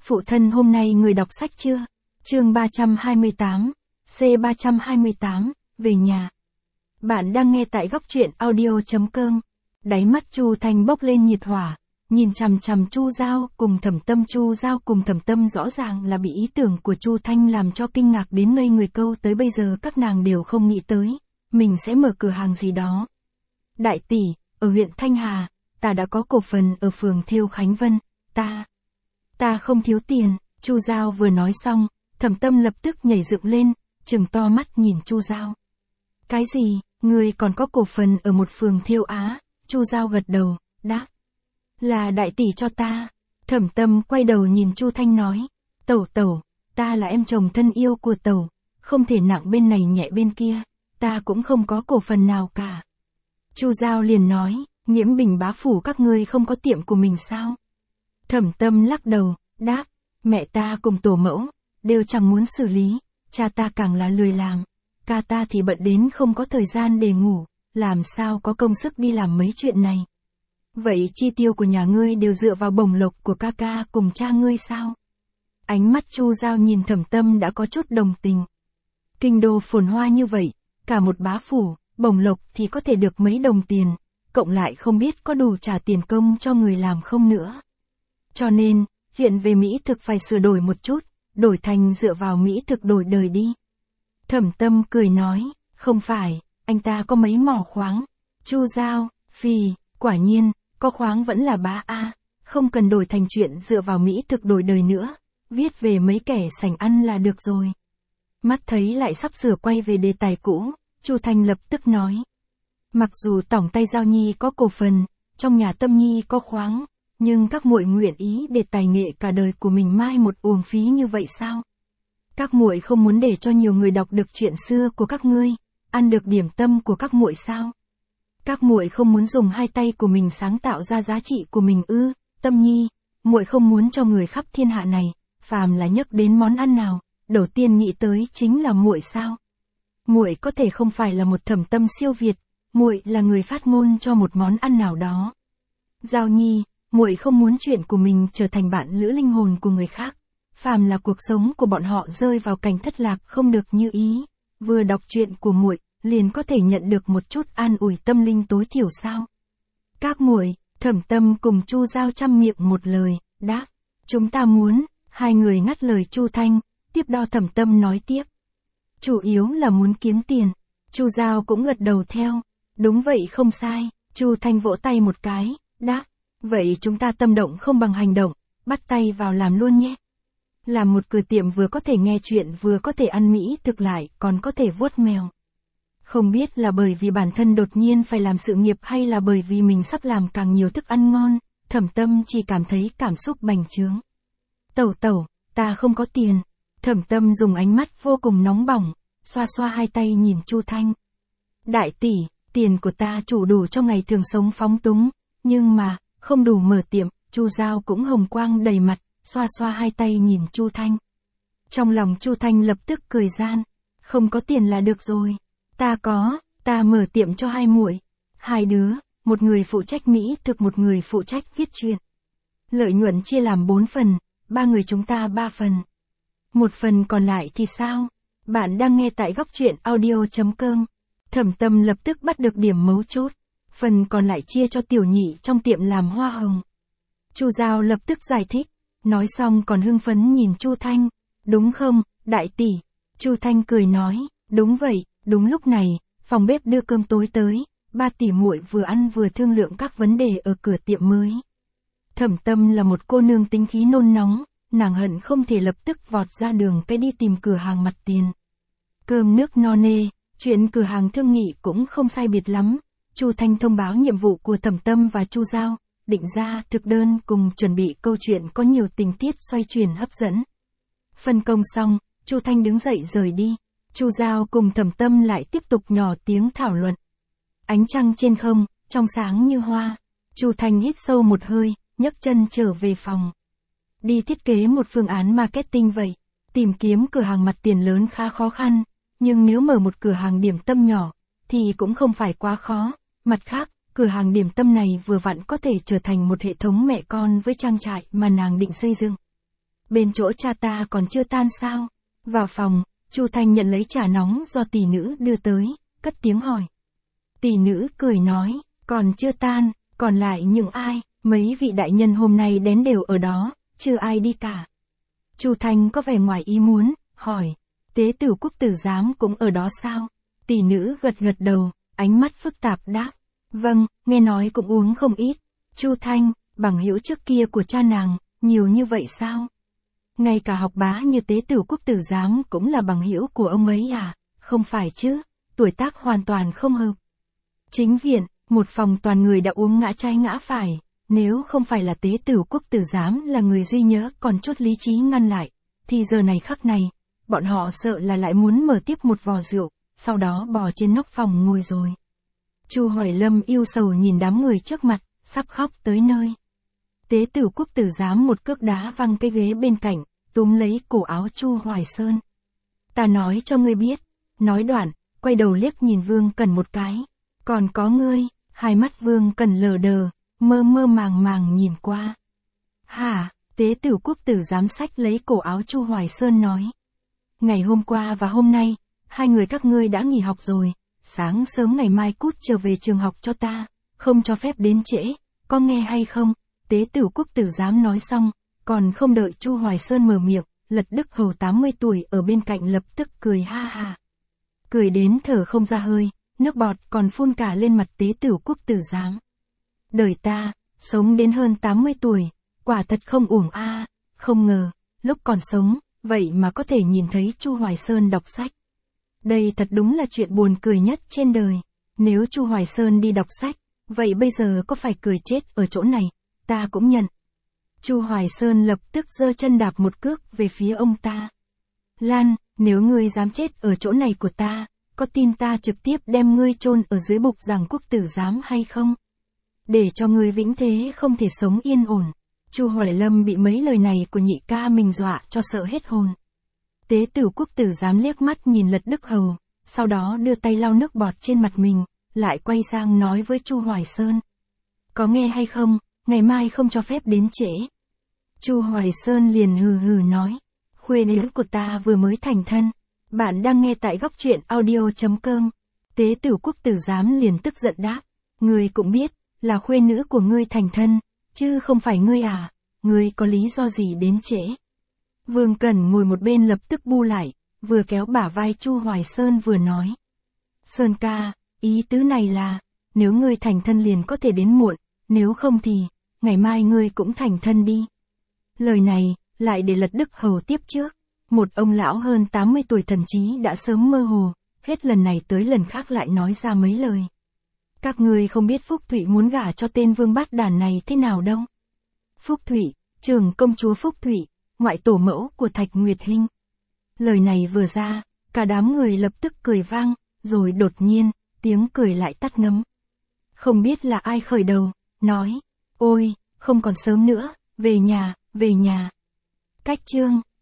Phụ thân hôm nay người đọc sách chưa? Chương 328, C328, về nhà. Bạn đang nghe tại góc truyện audio.com. Đáy mắt Chu Thanh bốc lên nhiệt hỏa, nhìn chằm chằm Chu Giao cùng Thẩm Tâm. Chu Giao cùng Thẩm Tâm rõ ràng là bị ý tưởng của Chu Thanh làm cho kinh ngạc đến ngây người, câu tới bây giờ các nàng đều không nghĩ tới, mình sẽ mở cửa hàng gì đó. Đại tỷ, ở huyện Thanh Hà, ta đã có cổ phần ở phường Thiêu Khánh Vân, ta không thiếu tiền. Chu Giao vừa nói xong, Thẩm Tâm lập tức nhảy dựng lên, trừng to mắt nhìn Chu Giao. Cái gì, ngươi còn có cổ phần ở một phường Thiêu Á? Chu Giao gật đầu, đáp. Là đại tỷ cho ta. Thẩm Tâm quay đầu nhìn Chu Thanh nói, tẩu, ta là em chồng thân yêu của tẩu, không thể nặng bên này nhẹ bên kia, ta cũng không có cổ phần nào cả. Chu Giao liền nói, Nghiễm Bình bá phủ các ngươi không có tiệm của mình sao? Thẩm Tâm lắc đầu, đáp, mẹ ta cùng tổ mẫu, đều chẳng muốn xử lý, cha ta càng là lười làm, ca ta thì bận đến không có thời gian để ngủ, làm sao có công sức đi làm mấy chuyện này. Vậy chi tiêu của nhà ngươi đều dựa vào bổng lộc của ca ca cùng cha ngươi sao? Ánh mắt Chu Giao nhìn Thẩm Tâm đã có chút đồng tình. Kinh đô phồn hoa như vậy, cả một bá phủ, bổng lộc thì có thể được mấy đồng tiền, cộng lại không biết có đủ trả tiền công cho người làm không nữa. Cho nên, viện về mỹ thực phải sửa đổi một chút, đổi thành dựa vào mỹ thực đổi đời đi. Thẩm Tâm cười nói, không phải, anh ta có mấy mỏ khoáng. Chu Giao, phì, quả nhiên, có khoáng vẫn là bá a, không cần đổi thành chuyện dựa vào mỹ thực đổi đời nữa, viết về mấy kẻ sành ăn là được rồi. Mắt thấy lại sắp sửa quay về đề tài cũ, Chu Thanh lập tức nói. Mặc dù tổng tay Giao Nhi có cổ phần, trong nhà Tâm Nhi có khoáng, nhưng các muội nguyện ý để tài nghệ cả đời của mình mai một uổng phí như vậy sao? Các muội không muốn để cho nhiều người đọc được chuyện xưa của các ngươi, ăn được điểm tâm của các muội sao? Các muội không muốn dùng hai tay của mình sáng tạo ra giá trị của mình ư? Tâm Nhi, muội không muốn cho người khắp thiên hạ này, phàm là nhắc đến món ăn nào, đầu tiên nghĩ tới chính là muội sao? Muội có thể không phải là một Thẩm Tâm siêu việt, muội là người phát ngôn cho một món ăn nào đó. Giao Nhi, muội không muốn chuyện của mình trở thành bạn lữ linh hồn của người khác, phàm là cuộc sống của bọn họ rơi vào cảnh thất lạc không được như ý, vừa đọc chuyện của muội liền có thể nhận được một chút an ủi tâm linh tối thiểu sao? Các muội, Thẩm Tâm cùng Chu Giao trăm miệng một lời, đáp, chúng ta muốn. Hai người ngắt lời Chu Thanh, tiếp đó Thẩm Tâm nói tiếp. Chủ yếu là muốn kiếm tiền. Chu Giao cũng gật đầu theo. Đúng vậy không sai. Chu Thanh vỗ tay một cái, đáp. Vậy chúng ta tâm động không bằng hành động, bắt tay vào làm luôn nhé. Làm một cửa tiệm vừa có thể nghe chuyện vừa có thể ăn mỹ thực lại còn có thể vuốt mèo. Không biết là bởi vì bản thân đột nhiên phải làm sự nghiệp hay là bởi vì mình sắp làm càng nhiều thức ăn ngon, Thẩm Tâm chỉ cảm thấy cảm xúc bành trướng. Tẩu, ta không có tiền. Thẩm Tâm dùng ánh mắt vô cùng nóng bỏng, xoa xoa hai tay nhìn Chu Thanh. Đại tỷ, tiền của ta chủ đủ cho ngày thường sống phóng túng, nhưng mà, không đủ mở tiệm. Chu Giao cũng hồng quang đầy mặt, xoa xoa hai tay nhìn Chu Thanh. Trong lòng Chu Thanh lập tức cười gian, không có tiền là được rồi. Ta mở tiệm cho hai muội, hai đứa, một người phụ trách mỹ thực một người phụ trách viết truyện. Lợi nhuận chia làm 4 phần, 3 người chúng ta 3 phần. Một phần còn lại thì sao? Bạn đang nghe tại góc truyện audio.com. Thẩm Tâm lập tức bắt được điểm mấu chốt. Phần còn lại chia cho tiểu nhị trong tiệm làm hoa hồng. Chu Giao lập tức giải thích. Nói xong còn hưng phấn nhìn Chu Thanh. Đúng không, đại tỷ? Chu Thanh cười nói. Đúng vậy. Đúng lúc này, phòng bếp đưa cơm tối tới. Ba tỷ muội vừa ăn vừa thương lượng các vấn đề ở cửa tiệm mới. Thẩm Tâm là một cô nương tính khí nôn nóng, nàng hận không thể lập tức vọt ra đường cái đi tìm cửa hàng mặt tiền. Cơm nước no nê, chuyện cửa hàng thương nghị cũng không sai biệt lắm. Chu Thanh thông báo nhiệm vụ của Thẩm Tâm và Chu Giao, định ra thực đơn cùng chuẩn bị câu chuyện có nhiều tình tiết xoay chuyển hấp dẫn. Phân công xong, Chu Thanh đứng dậy rời đi. Chu Giao cùng Thẩm Tâm lại tiếp tục nhỏ tiếng thảo luận. Ánh trăng trên không, trong sáng như hoa. Chu Thanh hít sâu một hơi, nhấc chân trở về phòng. Đi thiết kế một phương án marketing vậy. Tìm kiếm cửa hàng mặt tiền lớn khá khó khăn, nhưng nếu mở một cửa hàng điểm tâm nhỏ, thì cũng không phải quá khó. Mặt khác, cửa hàng điểm tâm này vừa vặn có thể trở thành một hệ thống mẹ con với trang trại mà nàng định xây dựng. Bên chỗ cha ta còn chưa tan sao? Vào phòng, Chu Thanh nhận lấy trà nóng do tỷ nữ đưa tới, cất tiếng hỏi. Tỷ nữ cười nói, còn chưa tan, còn lại những ai, mấy vị đại nhân hôm nay đến đều ở đó, chưa ai đi cả. Chu Thanh có vẻ ngoài ý muốn, hỏi, tế tử quốc tử giám cũng ở đó sao? Tỷ nữ gật gật đầu, ánh mắt phức tạp đáp, vâng, nghe nói cũng uống không ít. Chu Thanh, bằng hữu trước kia của cha nàng, nhiều như vậy sao? Ngay cả học bá như tế tử quốc tử giám cũng là bằng hữu của ông ấy à? Không phải chứ, tuổi tác hoàn toàn không hợp. Chính viện, một phòng toàn người đã uống ngã trái ngã phải, nếu không phải là tế tử quốc tử giám là người duy nhớ còn chút lý trí ngăn lại, thì giờ này khắc này, bọn họ sợ là lại muốn mở tiếp một vò rượu, sau đó bò trên nóc phòng ngồi rồi. Chu Hoài Lâm yêu sầu nhìn đám người trước mặt, sắp khóc tới nơi. Tế tử quốc tử giám một cước đá văng cái ghế bên cạnh, túm lấy cổ áo Chu Hoài Sơn. Ta nói cho ngươi biết, nói đoạn, quay đầu liếc nhìn Vương Cần một cái. Còn có ngươi, hai mắt Vương Cần lờ đờ, mơ mơ màng màng nhìn qua. Hả, tế tử quốc tử giám xách lấy cổ áo Chu Hoài Sơn nói. Ngày hôm qua và hôm nay, hai người các ngươi đã nghỉ học rồi, sáng sớm ngày mai cút trở về trường học cho ta, không cho phép đến trễ, có nghe hay không? Tế tử quốc tử giám nói xong, còn không đợi Chu Hoài Sơn mở miệng, Lật Đức Hầu 80 tuổi ở bên cạnh lập tức cười ha ha. Cười đến thở không ra hơi, nước bọt còn phun cả lên mặt tế tử quốc tử giám. Đời ta, sống đến hơn 80 tuổi, quả thật không uổng a, không ngờ, lúc còn sống, vậy mà có thể nhìn thấy Chu Hoài Sơn đọc sách. Đây thật đúng là chuyện buồn cười nhất trên đời. Nếu Chu Hoài Sơn đi đọc sách, vậy bây giờ có phải cười chết ở chỗ này, ta cũng nhận. Chu Hoài Sơn lập tức giơ chân đạp một cước về phía ông ta. Lan, nếu ngươi dám chết ở chỗ này của ta, có tin ta trực tiếp đem ngươi chôn ở dưới bục giảng quốc tử giám hay không? Để cho ngươi vĩnh thế không thể sống yên ổn. Chu Hoài Lâm bị mấy lời này của nhị ca mình dọa cho sợ hết hồn. Tế tử quốc tử giám liếc mắt nhìn Lật Đức Hầu, sau đó đưa tay lau nước bọt trên mặt mình, lại quay sang nói với Chu Hoài Sơn. Có nghe hay không, ngày mai không cho phép đến trễ. Chu Hoài Sơn liền hừ hừ nói, khuê nữ của ta vừa mới thành thân. Bạn đang nghe tại góc truyện audio.com. Tế tử quốc tử giám liền tức giận đáp, ngươi cũng biết, là khuê nữ của ngươi thành thân, chứ không phải ngươi à, ngươi có lý do gì đến trễ. Vương Cẩn ngồi một bên lập tức bu lại, vừa kéo bả vai Chu Hoài Sơn vừa nói. Sơn ca, ý tứ này là, nếu ngươi thành thân liền có thể đến muộn, nếu không thì, ngày mai ngươi cũng thành thân đi. Lời này, lại để Lật Đức Hầu tiếp trước. Một ông lão hơn 80 tuổi thần trí đã sớm mơ hồ, hết lần này tới lần khác lại nói ra mấy lời. Các ngươi không biết Phúc Thụy muốn gả cho tên vương bát đàn này thế nào đâu. Phúc Thụy, trưởng công chúa Phúc Thụy, ngoại tổ mẫu của Thạch Nguyệt Hinh. Lời này vừa ra, cả đám người lập tức cười vang, rồi đột nhiên, tiếng cười lại tắt ngấm. Không biết là ai khởi đầu, nói, ôi, không còn sớm nữa, về nhà, về nhà. Cách chương